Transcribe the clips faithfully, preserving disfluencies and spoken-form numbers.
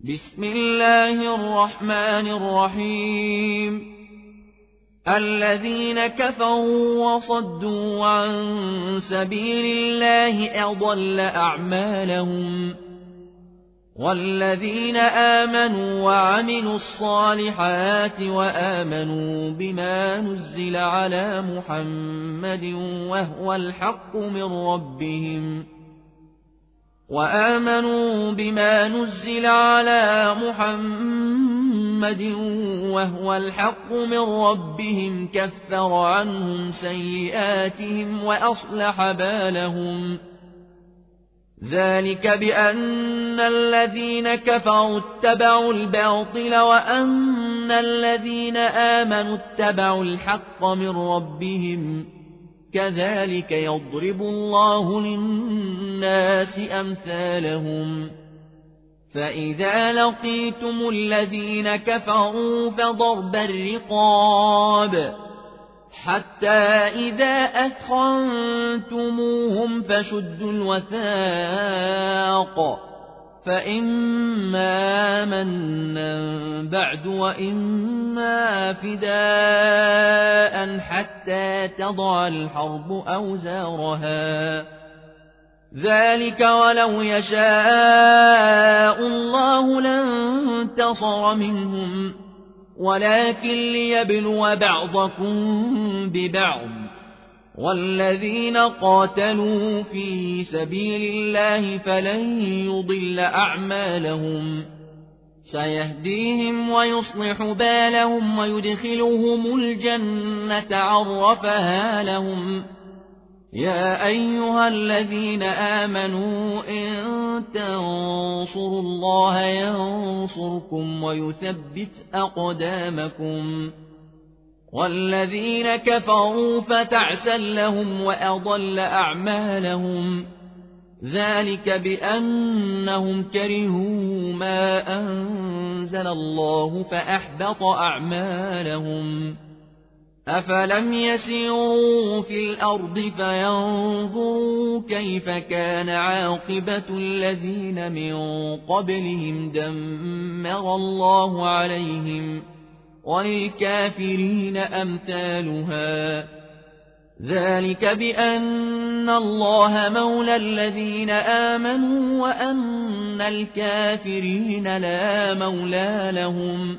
بسم الله الرحمن الرحيم الذين كفروا وصدوا عن سبيل الله أضل أعمالهم والذين آمنوا وعملوا الصالحات وآمنوا بما نزل على محمد وهو الحق من ربهم وآمنوا بما نزل على محمد وهو الحق من ربهم كفر عنهم سيئاتهم وأصلح بالهم ذلك بأن الذين كفروا اتبعوا الباطل وأن الذين آمنوا اتبعوا الحق من ربهم كذلك يضرب الله للناس أمثالهم فإذا لقيتم الذين كفروا فضرب الرقاب حتى إذا أثخنتموهم فشدوا الوثاق فإما منا بعد وإما فداء حتى تضع الحرب أوزارها ذلك ولو يشاء الله لانتصر منهم ولكن ليبلو بعضكم ببعض والذين قاتلوا في سبيل الله فلن يضل أعمالهم سيهديهم ويصلح بالهم ويدخلهم الجنة عرفها لهم يا أيها الذين آمنوا إن تنصروا الله ينصركم ويثبت أقدامكم والذين كفروا فتعسا لهم وأضل أعمالهم ذلك بأنهم كرهوا ما أنزل الله فأحبط أعمالهم أفلم يسيروا في الأرض فينظروا كيف كان عاقبة الذين من قبلهم دمر الله عليهم وللكافرين أمثالها ذلك بأن الله مولى الذين آمنوا وأن الكافرين لا مولى لهم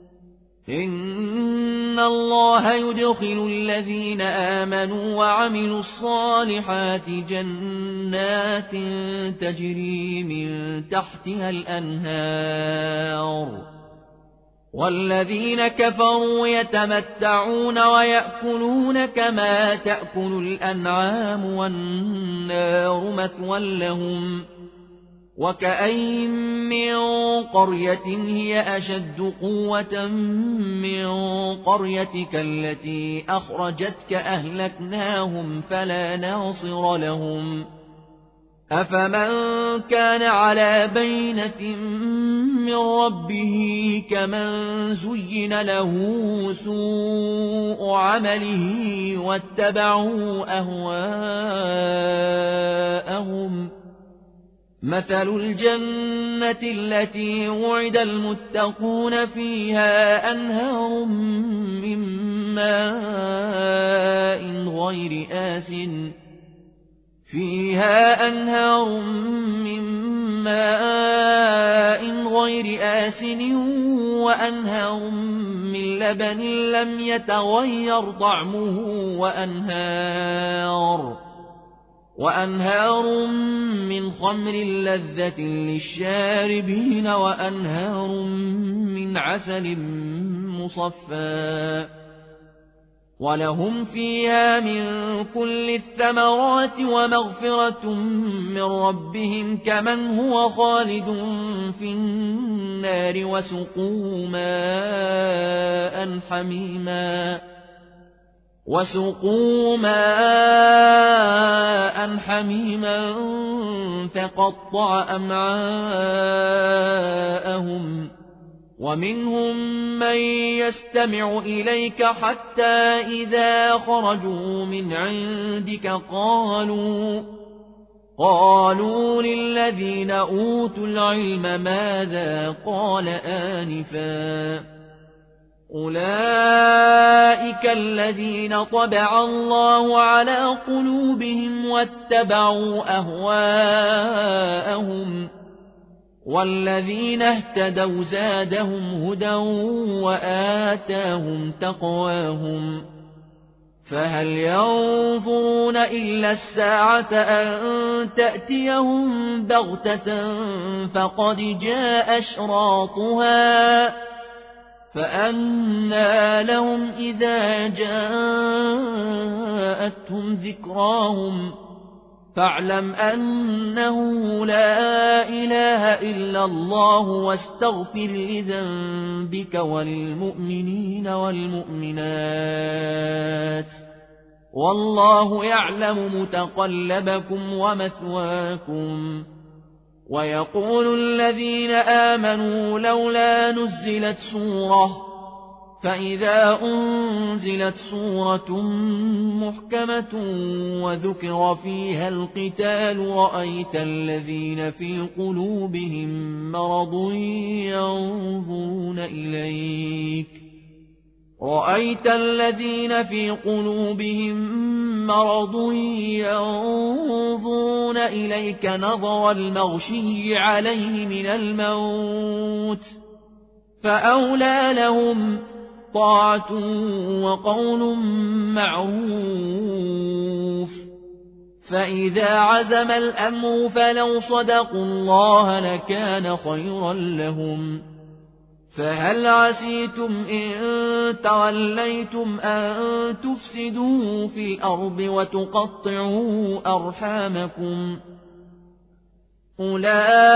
إن الله يدخل الذين آمنوا وعملوا الصالحات جنات تجري من تحتها الأنهار والذين كفروا يتمتعون ويأكلون كما تأكل الأنعام والنار مثوى لهم وكأين من قرية هي أشد قوة من قريتك التي أخرجتك أهلكناهم فلا ناصر لهم أفمن كان على بينة من ربه كمن زين له سوء عمله واتبعوا أهواءهم مثل الجنة التي وعد المتقون فيها أنهار من ماء غير آسٍ فيها أنهار من ماء غير آسن وأنهار من لبن لم يتغير طعمه وأنهار وأنهار من خمر لذة للشاربين وأنهار من عسل مصفى ولهم فيها من كل الثمرات ومغفرة من ربهم كمن هو خالد في النار وسقوا ماء حميما وسقوا ماء حميما فقطع أمعاءهم ومنهم من يستمع إليك حتى إذا خرجوا من عندك قالوا قالوا للذين أوتوا العلم ماذا قال آنفا أولئك الذين طبع الله على قلوبهم واتبعوا أهواءهم والذين اهتدوا زادهم هدى وآتاهم تقواهم فهل ينظرون إلا الساعة أن تأتيهم بغتة فقد جاء أشراطها فأنى لهم إذا جاءتهم ذكراهم فاعلم أنه لا إله إلا الله واستغفر لذنبك وللمؤمنين والمؤمنات والله يعلم متقلبكم ومثواكم ويقول الذين آمنوا لولا نزلت سورة فإذا أنزلت سورة محكمة وذكر فيها القتال رأيت الذين في قلوبهم مرض ينظرون إليك رأيت الذين في قلوبهم مرض ينظرون إليك نظر المغشي عليه من الموت فأولى لهم طاعة وقول معروف فإذا عزم الأمر فلو صدقوا الله لكان خيرا لهم فهل عسيتم إن توليتم أن تفسدوا في الأرض وتقطعوا أرحامكم أولئك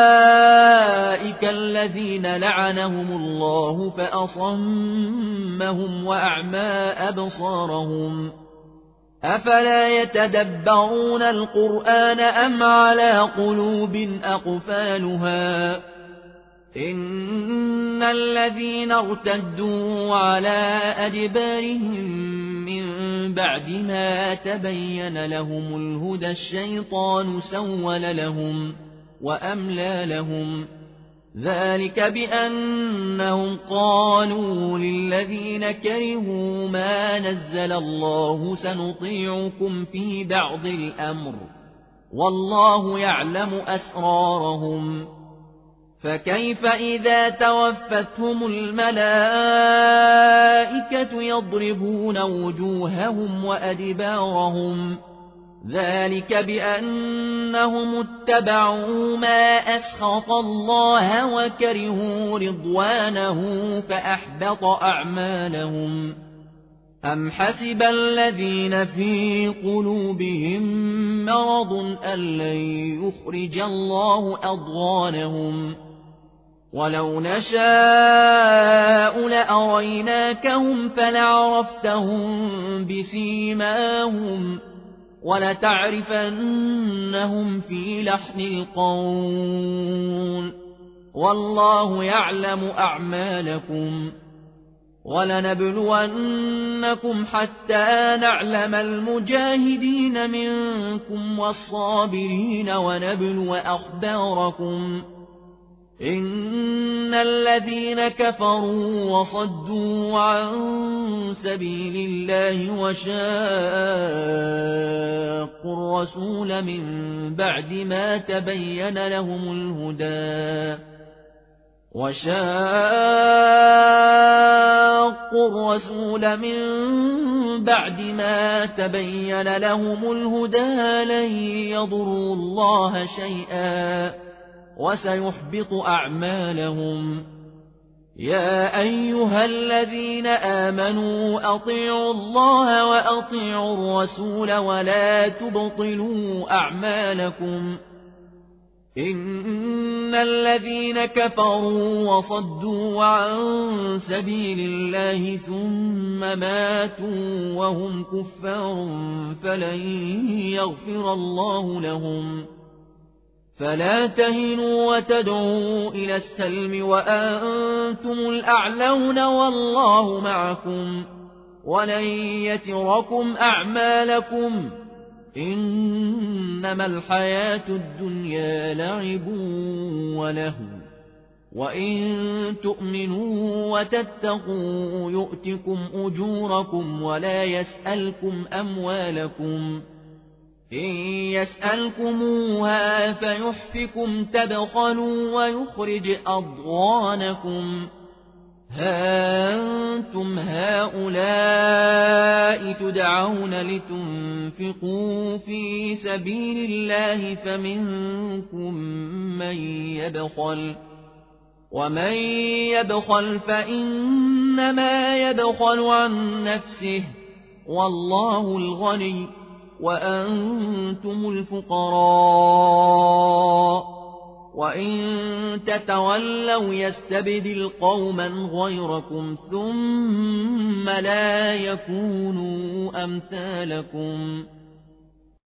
الذين لعنهم الله فأصمهم وأعمى أبصارهم أفلا يتدبرون القرآن أم على قلوب أقفالها إن الذين ارتدوا على أدبارهم من بعد ما تبين لهم الهدى الشيطان سول لهم وأملى لهم ذلك بأنهم قالوا للذين كرهوا ما نزل الله سنطيعكم في بعض الأمر والله يعلم أسرارهم فكيف إذا توفتهم الملائكة يضربون وجوههم وأدبارهم ذلك بأنهم اتبعوا ما أسخط الله وكرهوا رضوانه فأحبط أعمالهم أم حسب الذين في قلوبهم مرض أن لن يخرج الله أضغانهم ولو نشاء لأريناكهم فلعرفتهم بسيماهم ولتعرفنهم في لحن القول والله يعلم أعمالكم ولنبلونكم حتى نعلم المجاهدين منكم والصابرين ونبلو أخباركم إن الذين كفروا وصدوا عن سبيل الله وشاقوا الرسول من بعد ما تبين لهم الهدى وشاقوا الرسول من بعد ما تبين لهم الهدى لن يضروا الله شيئا وسيحبط أعمالهم يا أيها الذين آمنوا أطيعوا الله وأطيعوا الرسول ولا تبطلوا أعمالكم إن الذين كفروا وصدوا عن سبيل الله ثم ماتوا وهم كفار فلن يغفر الله لهم فلا تهنوا وتدعوا إلى السلم وأنتم الأعلون والله معكم ولن يتركم أعمالكم إنما الحياة الدنيا لعب ولهو وإن تؤمنوا وتتقوا يؤتكم أجوركم ولا يسألكم أموالكم إن يسألكموها فيحفكم تبخلوا ويخرج أضغانكم ها أنتم هؤلاء تدعون لتنفقوا في سبيل الله فمنكم من يبخل ومن يبخل فإنما يبخل عن نفسه والله الغني وأنتم الفقراء وإن تتولوا يستبدل قوما غيركم ثم لا يكونوا أمثالكم